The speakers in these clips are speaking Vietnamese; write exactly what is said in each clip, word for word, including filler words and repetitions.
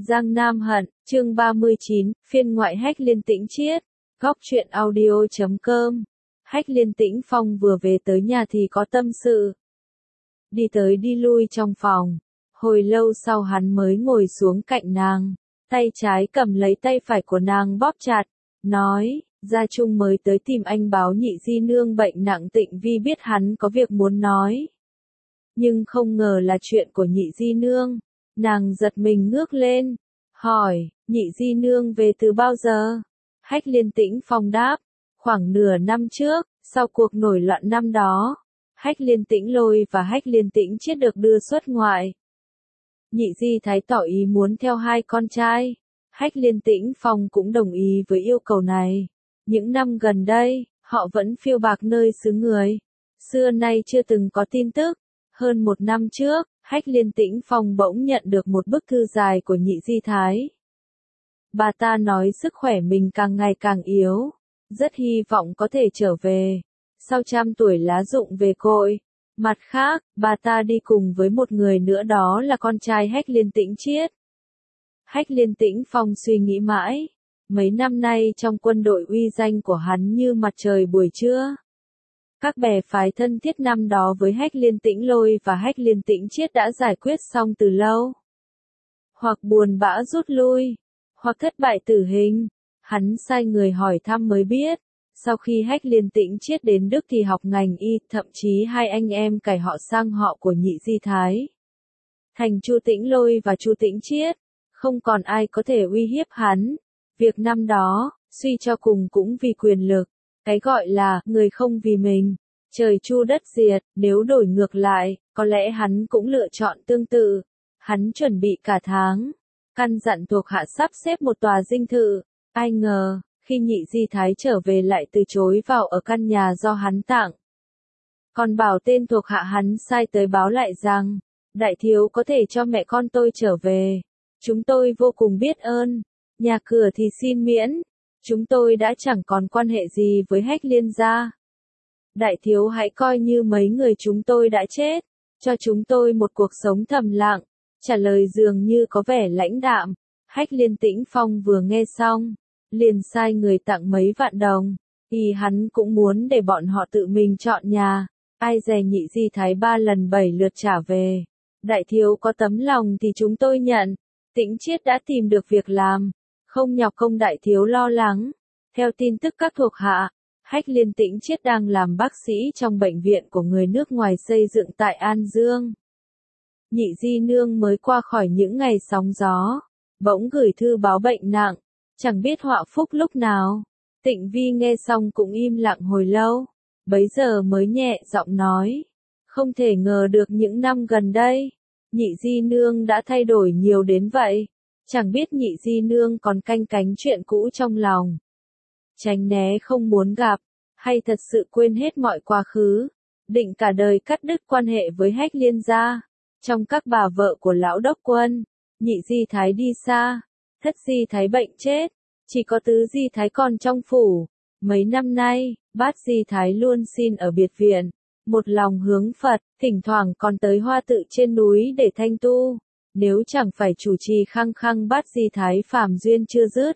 Giang Nam Hận, chương ba mươi chín, phiên ngoại Hách Liên Tĩnh Chiết, góc truyện audio chấm com. Hách Liên Tĩnh Phong vừa về tới nhà thì có tâm sự. Đi tới đi lui trong phòng. Hồi lâu sau hắn mới ngồi xuống cạnh nàng. Tay trái cầm lấy tay phải của nàng bóp chặt. Nói, Gia Trung mới tới tìm anh báo nhị di nương bệnh nặng. Tịnh Vi biết hắn có việc muốn nói. Nhưng không ngờ là chuyện của nhị di nương. Nàng giật mình ngước lên. Hỏi, nhị di nương về từ bao giờ? Hách Liên Tĩnh Phong đáp. Khoảng nửa năm trước, sau cuộc nổi loạn năm đó. Hách Liên Tĩnh Lôi và Hách Liên Tĩnh Chiết được đưa xuất ngoại. Nhị di thái tỏ ý muốn theo hai con trai. Hách Liên Tĩnh Phong cũng đồng ý với yêu cầu này. Những năm gần đây, họ vẫn phiêu bạc nơi xứ người. Xưa nay chưa từng có tin tức. Hơn một năm trước, Hách Liên Tĩnh Phong bỗng nhận được một bức thư dài của nhị di thái. Bà ta nói sức khỏe mình càng ngày càng yếu. Rất hy vọng có thể trở về. Sau trăm tuổi lá rụng về cội. Mặt khác, bà ta đi cùng với một người nữa, đó là con trai Hách Liên Tĩnh Chiết. Hách Liên Tĩnh Phong suy nghĩ mãi. Mấy năm nay trong quân đội uy danh của hắn như mặt trời buổi trưa. Các bè phái thân thiết năm đó với Hách Liên Tĩnh Lôi và Hách Liên Tĩnh Chiết đã giải quyết xong từ lâu. Hoặc buồn bã rút lui, hoặc thất bại tử hình. Hắn sai người hỏi thăm mới biết. Sau khi Hách Liên Tĩnh Chiết đến Đức thì học ngành y, thậm chí hai anh em cải họ sang họ của nhị di thái. Thành Chu Tĩnh Lôi và Chu Tĩnh Chiết. Không còn ai có thể uy hiếp hắn. Việc năm đó, suy cho cùng cũng vì quyền lực. Cái gọi là, người không vì mình. Trời chu đất diệt, nếu đổi ngược lại, có lẽ hắn cũng lựa chọn tương tự. Hắn chuẩn bị cả tháng. Căn dặn thuộc hạ sắp xếp một tòa dinh thự. Ai ngờ, khi nhị di thái trở về lại từ chối vào ở căn nhà do hắn tặng. Còn bảo tên thuộc hạ hắn sai tới báo lại rằng, đại thiếu có thể cho mẹ con tôi trở về. Chúng tôi vô cùng biết ơn. Nhà cửa thì xin miễn. Chúng tôi đã chẳng còn quan hệ gì với Hách Liên gia. Đại thiếu hãy coi như mấy người chúng tôi đã chết. Cho chúng tôi một cuộc sống thầm lặng. Trả lời dường như có vẻ lãnh đạm. Hách Liên Tĩnh Phong vừa nghe xong. Liền sai người tặng mấy vạn đồng. Y hắn cũng muốn để bọn họ tự mình chọn nhà. Ai dè nhị di thái ba lần bảy lượt trả về. Đại thiếu có tấm lòng thì chúng tôi nhận. Tĩnh Chiết đã tìm được việc làm. Không nhọc công đại thiếu lo lắng. Theo tin tức các thuộc hạ, Hách Liên Tĩnh Chiết đang làm bác sĩ trong bệnh viện của người nước ngoài xây dựng tại An Dương. Nhị di nương mới qua khỏi những ngày sóng gió. Bỗng gửi thư báo bệnh nặng. Chẳng biết họa phúc lúc nào. Tịnh Vi nghe xong cũng im lặng hồi lâu. Bấy giờ mới nhẹ giọng nói. Không thể ngờ được những năm gần đây. Nhị di nương đã thay đổi nhiều đến vậy. Chẳng biết nhị di nương còn canh cánh chuyện cũ trong lòng. Tránh né không muốn gặp. Hay thật sự quên hết mọi quá khứ. Định cả đời cắt đứt quan hệ với Hách Liên gia. Trong các bà vợ của lão đốc quân. Nhị di thái đi xa. Thất di thái bệnh chết. Chỉ có tứ di thái còn trong phủ. Mấy năm nay, bát di thái luôn xin ở biệt viện. Một lòng hướng Phật, thỉnh thoảng còn tới hoa tự trên núi để thanh tu. Nếu chẳng phải chủ trì khăng khăng bát di thái phàm duyên chưa dứt.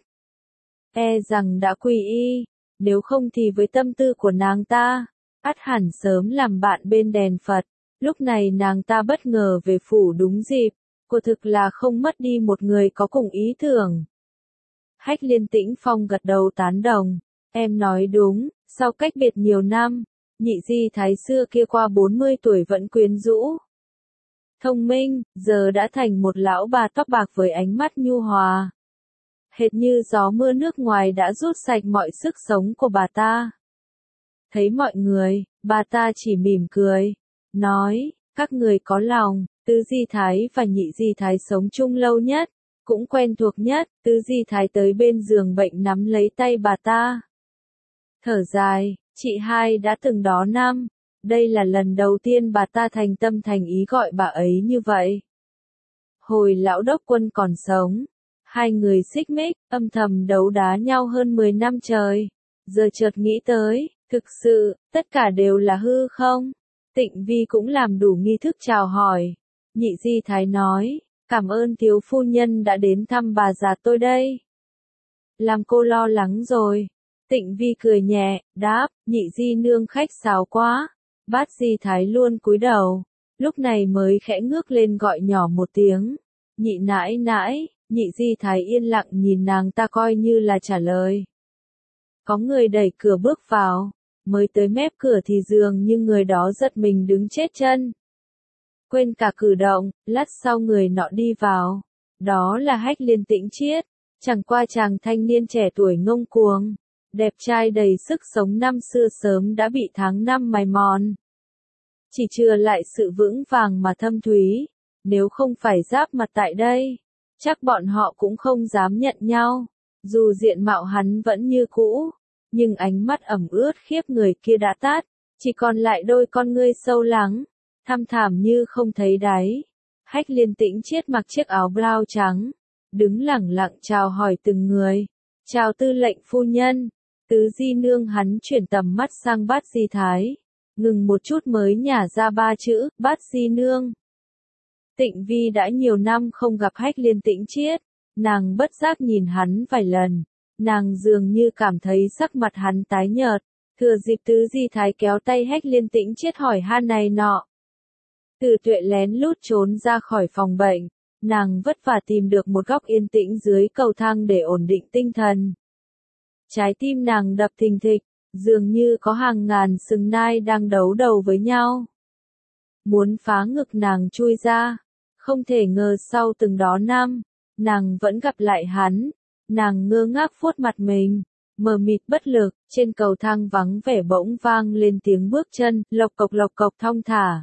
E rằng đã quy y. Nếu không thì với tâm tư của nàng ta, ắt hẳn sớm làm bạn bên đèn Phật. Lúc này nàng ta bất ngờ về phủ đúng dịp. Quả thực là không mất đi một người có cùng ý tưởng. Hách Liên Tĩnh Phong gật đầu tán đồng. Em nói đúng, sau cách biệt nhiều năm, nhị di thái xưa kia qua bốn mươi tuổi vẫn quyến rũ. Thông minh, giờ đã thành một lão bà tóc bạc với ánh mắt nhu hòa. Hệt như gió mưa nước ngoài đã rút sạch mọi sức sống của bà ta. Thấy mọi người, bà ta chỉ mỉm cười. Nói, các người có lòng, tứ di thái và nhị di thái sống chung lâu nhất. Cũng quen thuộc nhất, tứ di thái tới bên giường bệnh nắm lấy tay bà ta. Thở dài, chị hai đã từng đó năm. Đây là lần đầu tiên bà ta thành tâm thành ý gọi bà ấy như vậy. Hồi lão đốc quân còn sống, hai người xích mích, âm thầm đấu đá nhau hơn mười năm trời. Giờ chợt nghĩ tới, thực sự, tất cả đều là hư không? Tịnh Vi cũng làm đủ nghi thức chào hỏi. Nhị di thái nói, Cảm ơn thiếu phu nhân đã đến thăm bà già tôi đây. Làm cô lo lắng rồi. Tịnh Vi cười nhẹ, đáp, nhị di nương khách sáo quá. Bát Di Thái luôn cúi đầu, lúc này mới khẽ ngước lên gọi nhỏ một tiếng. Nhị nãi nãi, nhị di thái yên lặng nhìn nàng ta coi như là trả lời. Có người đẩy cửa bước vào, mới tới mép cửa thì dường như người đó giật mình đứng chết chân. Quên cả cử động, lát sau người nọ đi vào. Đó là Hách Liên Tĩnh Chiết, chẳng qua chàng thanh niên trẻ tuổi ngông cuồng, đẹp trai đầy sức sống năm xưa sớm đã bị tháng năm mài mòn. Chỉ chừa lại sự vững vàng mà thâm thúy, nếu không phải giáp mặt tại đây, chắc bọn họ cũng không dám nhận nhau. Dù diện mạo hắn vẫn như cũ, nhưng ánh mắt ẩm ướt khiếp người kia đã tắt, chỉ còn lại đôi con ngươi sâu lắng, thăm thẳm như không thấy đáy. Hách Liên Tĩnh Chiết mặc chiếc áo blau trắng, đứng lẳng lặng chào hỏi từng người. Chào tư lệnh phu nhân, tứ di nương. Hắn chuyển tầm mắt sang Bát Di Thái, ngừng một chút mới nhả ra ba chữ, Bát Di nương. Tịnh Vi đã nhiều năm không gặp Hách Liên Tĩnh Chiết, nàng bất giác nhìn hắn vài lần, nàng dường như cảm thấy sắc mặt hắn tái nhợt, thừa dịp tứ di thái kéo tay Hách Liên Tĩnh Chiết hỏi han này nọ. Từ Tuệ lén lút trốn ra khỏi phòng bệnh, nàng vất vả tìm được một góc yên tĩnh dưới cầu thang để ổn định tinh thần. Trái tim nàng đập thình thịch, dường như có hàng ngàn sừng nai đang đấu đầu với nhau. Muốn phá ngực nàng chui ra, không thể ngờ sau từng đó năm, nàng vẫn gặp lại hắn. Nàng ngơ ngác vuốt mặt mình, mờ mịt bất lực, trên cầu thang vắng vẻ bỗng vang lên tiếng bước chân, lộc cộc lộc cộc thong thả.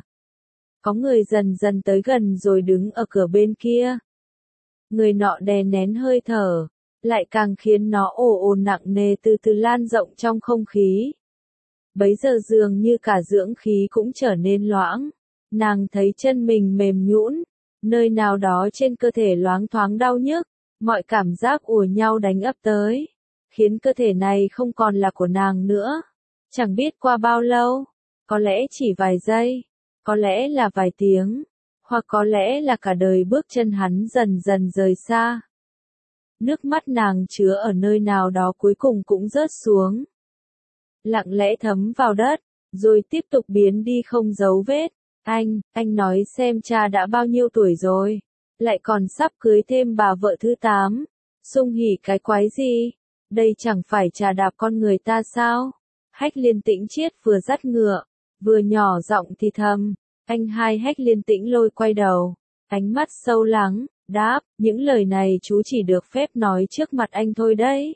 Có người dần dần tới gần rồi đứng ở cửa bên kia. Người nọ đè nén hơi thở, lại càng khiến nó ồ ồ nặng nề từ từ lan rộng trong không khí. Bấy giờ dường như cả dưỡng khí cũng trở nên loãng, nàng thấy chân mình mềm nhũn, nơi nào đó trên cơ thể loáng thoáng đau nhức. Mọi cảm giác ùa nhau đánh ập tới, khiến cơ thể này không còn là của nàng nữa. Chẳng biết qua bao lâu, có lẽ chỉ vài giây, có lẽ là vài tiếng, hoặc có lẽ là cả đời bước chân hắn dần dần rời xa. Nước mắt nàng chứa ở nơi nào đó cuối cùng cũng rớt xuống. Lặng lẽ thấm vào đất, rồi tiếp tục biến đi không dấu vết. Anh, anh nói xem cha đã bao nhiêu tuổi rồi? Lại còn sắp cưới thêm bà vợ thứ tám, sung hỉ cái quái gì, đây chẳng phải trà đạp con người ta sao? Hách Liên Tĩnh Chiết vừa dắt ngựa, vừa nhỏ giọng thì thầm, anh hai. Hách Liên Tĩnh Lôi quay đầu, ánh mắt sâu lắng, đáp, những lời này chú chỉ được phép nói trước mặt anh thôi đấy.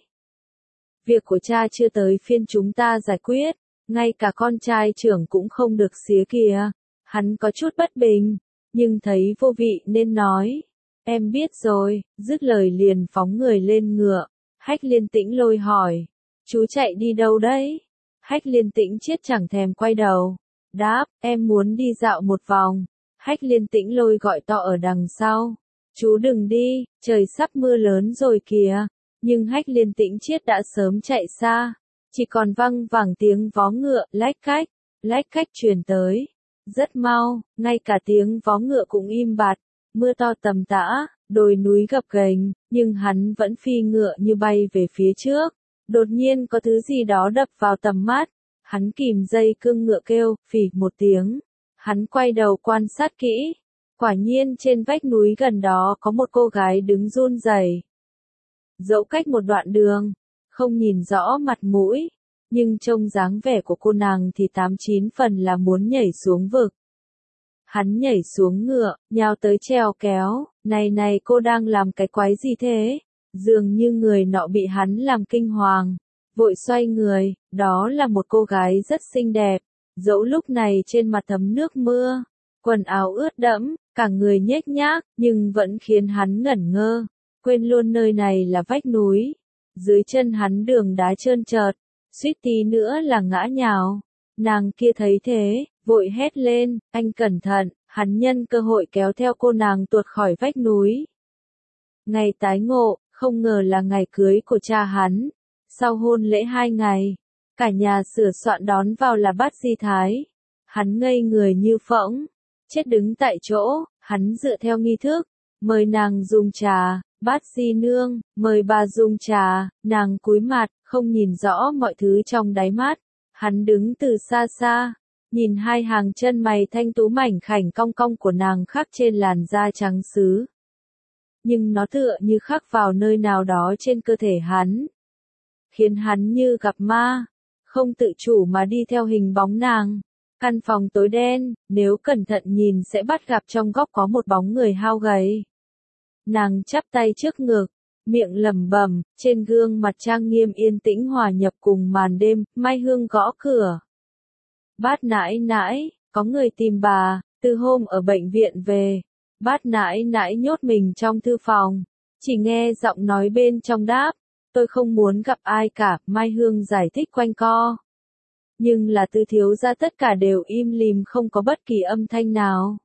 Việc của cha chưa tới phiên chúng ta giải quyết, ngay cả con trai trưởng cũng không được xía kìa. Hắn có chút bất bình, nhưng thấy vô vị nên nói, em biết rồi, dứt lời liền phóng người lên ngựa. Hách Liên Tĩnh Lôi hỏi, chú chạy đi đâu đấy? Hách Liên Tĩnh Chiết chẳng thèm quay đầu, đáp, em muốn đi dạo một vòng. Hách Liên Tĩnh Lôi gọi to ở đằng sau, chú đừng đi, trời sắp mưa lớn rồi kìa. Nhưng Hách Liên Tĩnh Chiết đã sớm chạy xa, chỉ còn văng vẳng tiếng vó ngựa, lách cách, lách cách truyền tới. Rất mau, ngay cả tiếng vó ngựa cũng im bặt, mưa to tầm tã, đồi núi gập ghềnh, nhưng hắn vẫn phi ngựa như bay về phía trước. Đột nhiên có thứ gì đó đập vào tầm mắt, hắn kìm dây cương ngựa kêu, phì một tiếng. Hắn quay đầu quan sát kỹ, quả nhiên trên vách núi gần đó có một cô gái đứng run rẩy. Dẫu cách một đoạn đường, không nhìn rõ mặt mũi, nhưng trông dáng vẻ của cô nàng thì tám chín phần là muốn nhảy xuống vực. Hắn nhảy xuống ngựa, nhào tới trèo kéo, này này cô đang làm cái quái gì thế? Dường như người nọ bị hắn làm kinh hoàng, vội xoay người, đó là một cô gái rất xinh đẹp, dẫu lúc này trên mặt thấm nước mưa, quần áo ướt đẫm, cả người nhếch nhác, nhưng vẫn khiến hắn ngẩn ngơ, quên luôn nơi này là vách núi. Dưới chân hắn đường đá trơn trợt, suýt tí nữa là ngã nhào. Nàng kia thấy thế, vội hét lên, anh cẩn thận. Hắn nhân cơ hội kéo theo cô nàng tuột khỏi vách núi. Ngày tái ngộ, không ngờ là ngày cưới của cha hắn. Sau hôn lễ hai ngày, cả nhà sửa soạn đón vào là Bát Di Thái. Hắn ngây người như phỗng, chết đứng tại chỗ. Hắn dựa theo nghi thức, mời nàng dùng trà, bát di nương, mời bà dùng trà, nàng cúi mặt, không nhìn rõ mọi thứ trong đáy mắt. Hắn đứng từ xa xa, nhìn hai hàng chân mày thanh tú mảnh khảnh cong cong của nàng khắc trên làn da trắng sứ. Nhưng nó tựa như khắc vào nơi nào đó trên cơ thể hắn, khiến hắn như gặp ma, không tự chủ mà đi theo hình bóng nàng. Căn phòng tối đen, nếu cẩn thận nhìn sẽ bắt gặp trong góc có một bóng người hao gầy. Nàng chắp tay trước ngực, miệng lẩm bẩm, trên gương mặt trang nghiêm yên tĩnh hòa nhập cùng màn đêm. Mai Hương gõ cửa. Bát nãi nãi, có người tìm bà, từ hôm ở bệnh viện về. Bát nãi nãi nhốt mình trong thư phòng, chỉ nghe giọng nói bên trong đáp, tôi không muốn gặp ai cả. Mai Hương giải thích quanh co. Nhưng là Tư thiếu gia tất cả đều im lìm, không có bất kỳ âm thanh nào.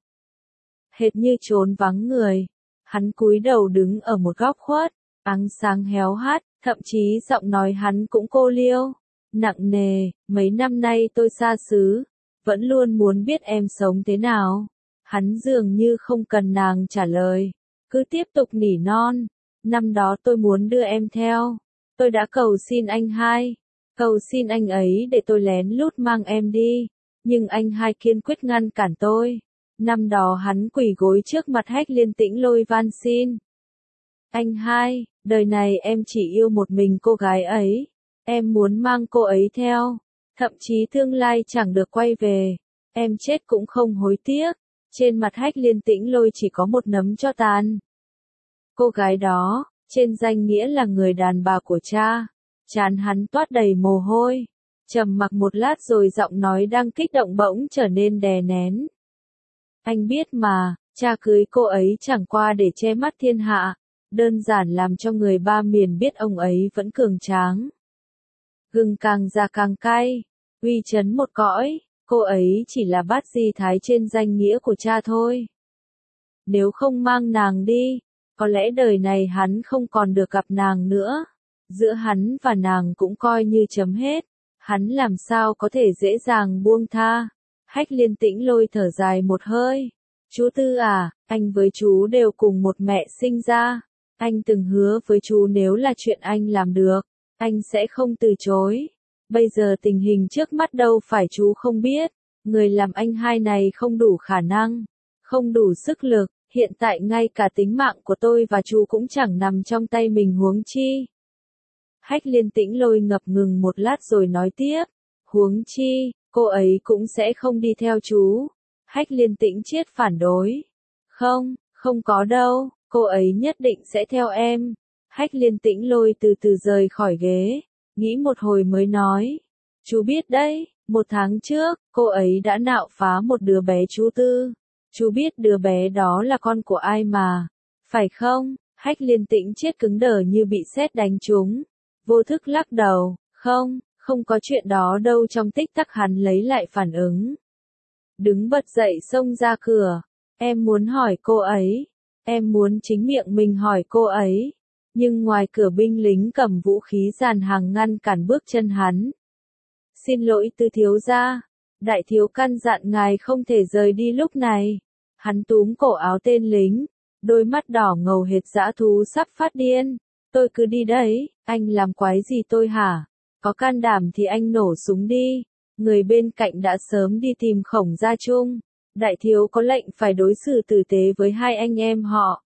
Hệt như trốn vắng người. Hắn cúi đầu đứng ở một góc khuất, ánh sáng héo hắt, thậm chí giọng nói hắn cũng cô liêu, nặng nề. Mấy năm nay tôi xa xứ, vẫn luôn muốn biết em sống thế nào. Hắn dường như không cần nàng trả lời, cứ tiếp tục nỉ non. Năm đó tôi muốn đưa em theo, tôi đã cầu xin anh hai, cầu xin anh ấy để tôi lén lút mang em đi, nhưng anh hai kiên quyết ngăn cản tôi. Năm đó hắn quỳ gối trước mặt Hách Liên Tĩnh Lôi van xin. Anh hai, đời này em chỉ yêu một mình cô gái ấy, em muốn mang cô ấy theo, thậm chí tương lai chẳng được quay về, em chết cũng không hối tiếc. Trên mặt Hách Liên Tĩnh Lôi chỉ có một nấm tro tàn. Cô gái đó, trên danh nghĩa là người đàn bà của cha. Trán hắn toát đầy mồ hôi, trầm mặc một lát rồi giọng nói đang kích động bỗng trở nên đè nén. Anh biết mà, cha cưới cô ấy chẳng qua để che mắt thiên hạ, đơn giản làm cho người ba miền biết ông ấy vẫn cường tráng. Gừng càng già càng cay, uy chấn một cõi, cô ấy chỉ là bát di thái trên danh nghĩa của cha thôi. Nếu không mang nàng đi, có lẽ đời này hắn không còn được gặp nàng nữa. Giữa hắn và nàng cũng coi như chấm hết, hắn làm sao có thể dễ dàng buông tha. Hách Liên Tĩnh Lôi thở dài một hơi. Chú Tư à, anh với chú đều cùng một mẹ sinh ra. Anh từng hứa với chú nếu là chuyện anh làm được, anh sẽ không từ chối. Bây giờ tình hình trước mắt đâu phải chú không biết. Người làm anh hai này không đủ khả năng, không đủ sức lực. Hiện tại ngay cả tính mạng của tôi và chú cũng chẳng nằm trong tay mình huống chi. Hách Liên Tĩnh Lôi ngập ngừng một lát rồi nói tiếp. Huống chi, cô ấy cũng sẽ không đi theo chú. Hách Liên Tĩnh Chiết phản đối. Không, không có đâu, cô ấy nhất định sẽ theo em. Hách Liên Tĩnh Lôi từ từ rời khỏi ghế, nghĩ một hồi mới nói. Chú biết đấy, một tháng trước, cô ấy đã nạo phá một đứa bé chú Tư. Chú biết đứa bé đó là con của ai mà, phải không? Hách Liên Tĩnh Chiết cứng đờ như bị sét đánh trúng. Vô thức lắc đầu, không, không có chuyện đó đâu. Trong tích tắc hắn lấy lại phản ứng. Đứng bật dậy xông ra cửa. Em muốn hỏi cô ấy. Em muốn chính miệng mình hỏi cô ấy. Nhưng ngoài cửa binh lính cầm vũ khí dàn hàng ngăn cản bước chân hắn. Xin lỗi Tư thiếu gia. Đại thiếu căn dặn ngài không thể rời đi lúc này. Hắn túm cổ áo tên lính. Đôi mắt đỏ ngầu hệt dã thú sắp phát điên. Tôi cứ đi đấy, anh làm quái gì tôi hả? Có can đảm thì anh nổ súng đi. Người bên cạnh đã sớm đi tìm Khổng Gia Trung. Đại thiếu có lệnh phải đối xử tử tế với hai anh em họ.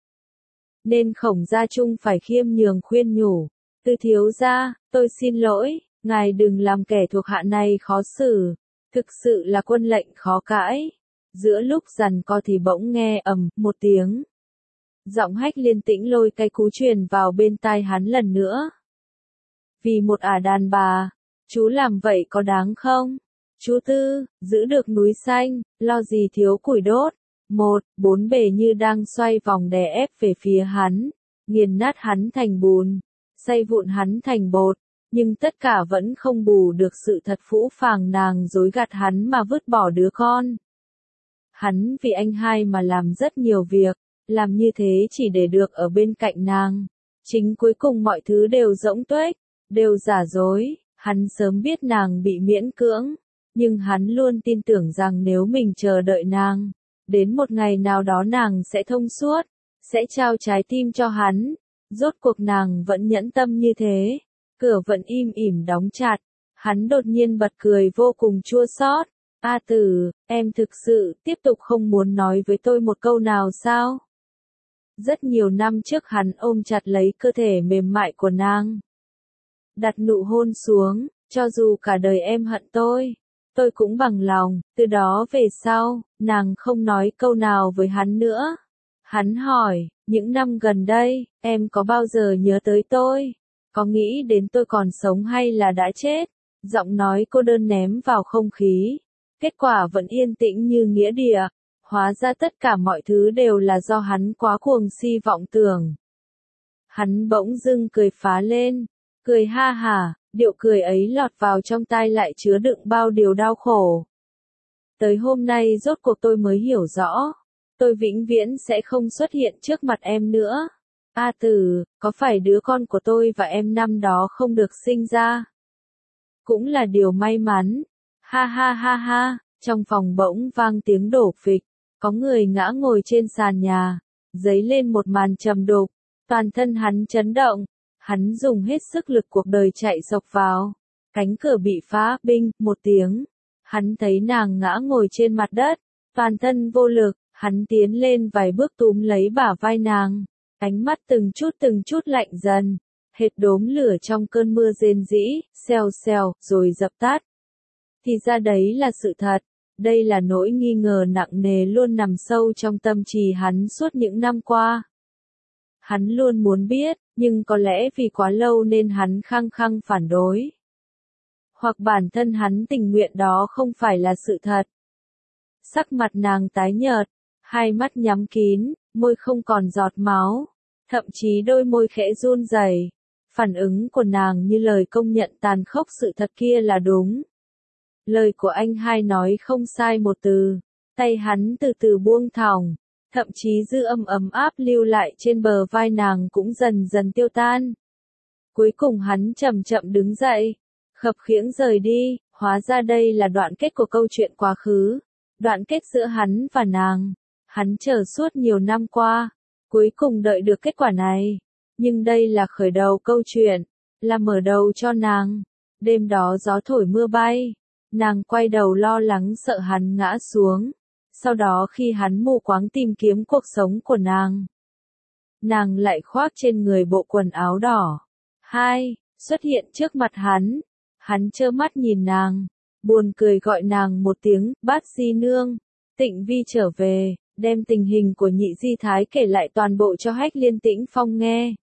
Nên Khổng Gia Trung phải khiêm nhường khuyên nhủ. Tư thiếu gia, tôi xin lỗi, ngài đừng làm kẻ thuộc hạ này khó xử. Thực sự là quân lệnh khó cãi. Giữa lúc giằng co thì bỗng nghe ầm một tiếng. Giọng Hách Liên Tĩnh Lôi cay cú truyền vào bên tai hắn lần nữa. Vì một ả đàn bà, chú làm vậy có đáng không? Chú Tư, giữ được núi xanh, lo gì thiếu củi đốt. Một, bốn bề như đang xoay vòng đè ép về phía hắn, nghiền nát hắn thành bùn, xay vụn hắn thành bột, nhưng tất cả vẫn không bù được sự thật phũ phàng nàng dối gạt hắn mà vứt bỏ đứa con. Hắn vì anh hai mà làm rất nhiều việc, làm như thế chỉ để được ở bên cạnh nàng. Chính cuối cùng mọi thứ đều rỗng tuếch, đều giả dối. Hắn sớm biết nàng bị miễn cưỡng, nhưng hắn luôn tin tưởng rằng nếu mình chờ đợi nàng, đến một ngày nào đó nàng sẽ thông suốt, sẽ trao trái tim cho hắn. Rốt cuộc nàng vẫn nhẫn tâm như thế. Cửa vẫn im ỉm đóng chặt. Hắn đột nhiên bật cười vô cùng chua xót. A Tử, em thực sự tiếp tục không muốn nói với tôi một câu nào sao? Rất nhiều năm trước hắn ôm chặt lấy cơ thể mềm mại của nàng. Đặt nụ hôn xuống, cho dù cả đời em hận tôi, tôi cũng bằng lòng. Từ đó về sau, nàng không nói câu nào với hắn nữa. Hắn hỏi, những năm gần đây, em có bao giờ nhớ tới tôi? Có nghĩ đến tôi còn sống hay là đã chết? Giọng nói cô đơn ném vào không khí. Kết quả vẫn yên tĩnh như nghĩa địa. Hóa ra tất cả mọi thứ đều là do hắn quá cuồng si vọng tưởng. Hắn bỗng dưng cười phá lên. Cười ha hả, điệu cười ấy lọt vào trong tai lại chứa đựng bao điều đau khổ. Tới hôm nay rốt cuộc tôi mới hiểu rõ. Tôi vĩnh viễn sẽ không xuất hiện trước mặt em nữa. A Tử, có phải đứa con của tôi và em năm đó không được sinh ra? Cũng là điều may mắn. Ha ha ha ha, trong phòng bỗng vang tiếng đổ phịch. Có người ngã ngồi trên sàn nhà. Dấy lên một màn trầm đục. Toàn thân hắn chấn động. Hắn dùng hết sức lực cuộc đời chạy sộc vào. Cánh cửa bị phá, binh, một tiếng. Hắn thấy nàng ngã ngồi trên mặt đất. Toàn thân vô lực, hắn tiến lên vài bước túm lấy bả vai nàng. Ánh mắt từng chút từng chút lạnh dần. Hệt đốm lửa trong cơn mưa rền rĩ, xèo xèo, rồi dập tắt. Thì ra đấy là sự thật. Đây là nỗi nghi ngờ nặng nề luôn nằm sâu trong tâm trí hắn suốt những năm qua. Hắn luôn muốn biết, nhưng có lẽ vì quá lâu nên hắn khăng khăng phản đối. Hoặc bản thân hắn tình nguyện đó không phải là sự thật. Sắc mặt nàng tái nhợt, hai mắt nhắm kín, môi không còn giọt máu, thậm chí đôi môi khẽ run rẩy. Phản ứng của nàng như lời công nhận tàn khốc sự thật kia là đúng. Lời của anh hai nói không sai một từ. Tay hắn từ từ buông thõng, thậm chí dư âm ấm áp lưu lại trên bờ vai nàng cũng dần dần tiêu tan. Cuối cùng hắn chậm chậm đứng dậy, khập khiễng rời đi. Hóa ra đây là đoạn kết của câu chuyện quá khứ, đoạn kết giữa hắn và nàng. Hắn chờ suốt nhiều năm qua, cuối cùng đợi được kết quả này. Nhưng đây là khởi đầu câu chuyện, là mở đầu cho nàng. Đêm đó gió thổi mưa bay, nàng quay đầu lo lắng sợ hắn ngã xuống. Sau đó khi hắn mù quáng tìm kiếm cuộc sống của nàng, nàng lại khoác trên người bộ quần áo đỏ. Hai, xuất hiện trước mặt hắn. Hắn trơ mắt nhìn nàng, buồn cười gọi nàng một tiếng, Bát Di Nương. Tịnh Vi trở về, đem tình hình của Nhị Di Thái kể lại toàn bộ cho Hách Liên Tĩnh Phong nghe.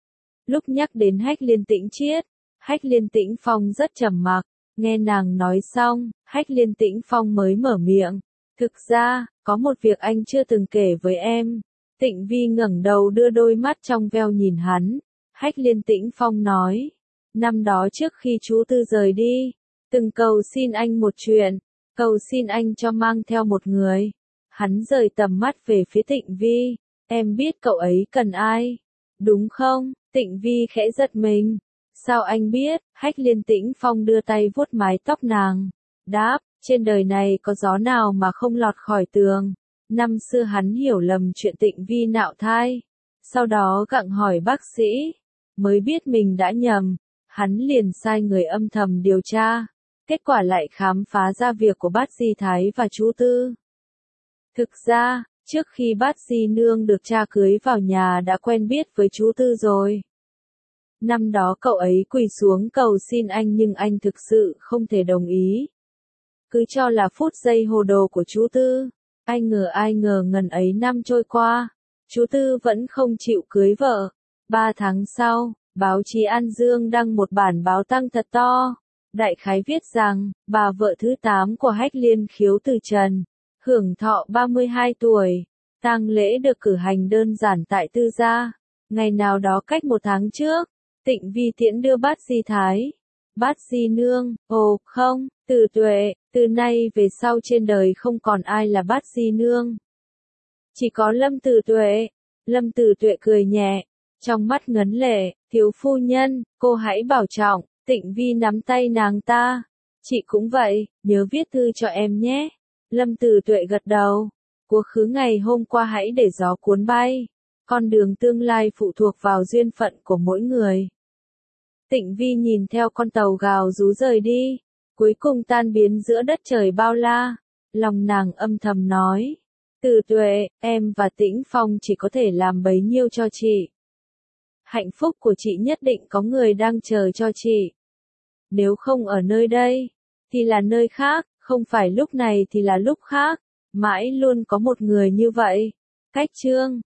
Lúc nhắc đến Hách Liên Tĩnh Chiết, Hách Liên Tĩnh Phong rất trầm mặc. Nghe nàng nói xong, Hách Liên Tĩnh Phong mới mở miệng. Thực ra, có một việc anh chưa từng kể với em. Tịnh Vi ngẩng đầu đưa đôi mắt trong veo nhìn hắn. Hách Liên Tĩnh Phong nói. Năm đó trước khi chú Tư rời đi, từng cầu xin anh một chuyện. Cầu xin anh cho mang theo một người. Hắn rời tầm mắt về phía Tịnh Vi. Em biết cậu ấy cần ai, đúng không? Tịnh Vi khẽ giật mình. Sao anh biết? Hách Liên Tĩnh Phong đưa tay vuốt mái tóc nàng. Đáp, trên đời này có gió nào mà không lọt khỏi tường. Năm xưa hắn hiểu lầm chuyện Tịnh Vi nạo thai. Sau đó gặng hỏi bác sĩ. Mới biết mình đã nhầm. Hắn liền sai người âm thầm điều tra. Kết quả lại khám phá ra việc của Bát Di Thái và chú Tư. Thực ra, trước khi Bát Di Nương được cha cưới vào nhà đã quen biết với chú Tư rồi. Năm đó cậu ấy quỳ xuống cầu xin anh nhưng anh thực sự không thể đồng ý. Cứ cho là phút giây hồ đồ của chú Tư. Ai ngờ ai ngờ ngần ấy năm trôi qua, chú Tư vẫn không chịu cưới vợ. Ba tháng sau, báo chí An Dương đăng một bản báo tăng thật to. Đại khái viết rằng, bà vợ thứ tám của Hách Liên Khiếu từ trần, hưởng thọ ba mươi hai tuổi. Tang lễ được cử hành đơn giản tại tư gia. Ngày nào đó cách một tháng trước, Tịnh Vi tiễn đưa Bát Di Thái. Bát Di Nương, ồ, không, Từ Tuệ, từ nay về sau trên đời không còn ai là Bát Di Nương. Chỉ có Lâm Từ Tuệ. Lâm Từ Tuệ cười nhẹ, trong mắt ngấn lệ, thiếu phu nhân, cô hãy bảo trọng. Tịnh Vi nắm tay nàng ta. Chị cũng vậy, nhớ viết thư cho em nhé. Lâm Từ Tuệ gật đầu. Quá khứ ngày hôm qua hãy để gió cuốn bay. Con đường tương lai phụ thuộc vào duyên phận của mỗi người. Tịnh Vi nhìn theo con tàu gào rú rời đi, cuối cùng tan biến giữa đất trời bao la. Lòng nàng âm thầm nói, Từ Tuệ, em và Tĩnh Phong chỉ có thể làm bấy nhiêu cho chị. Hạnh phúc của chị nhất định có người đang chờ cho chị. Nếu không ở nơi đây, thì là nơi khác, không phải lúc này thì là lúc khác, mãi luôn có một người như vậy. Cách chương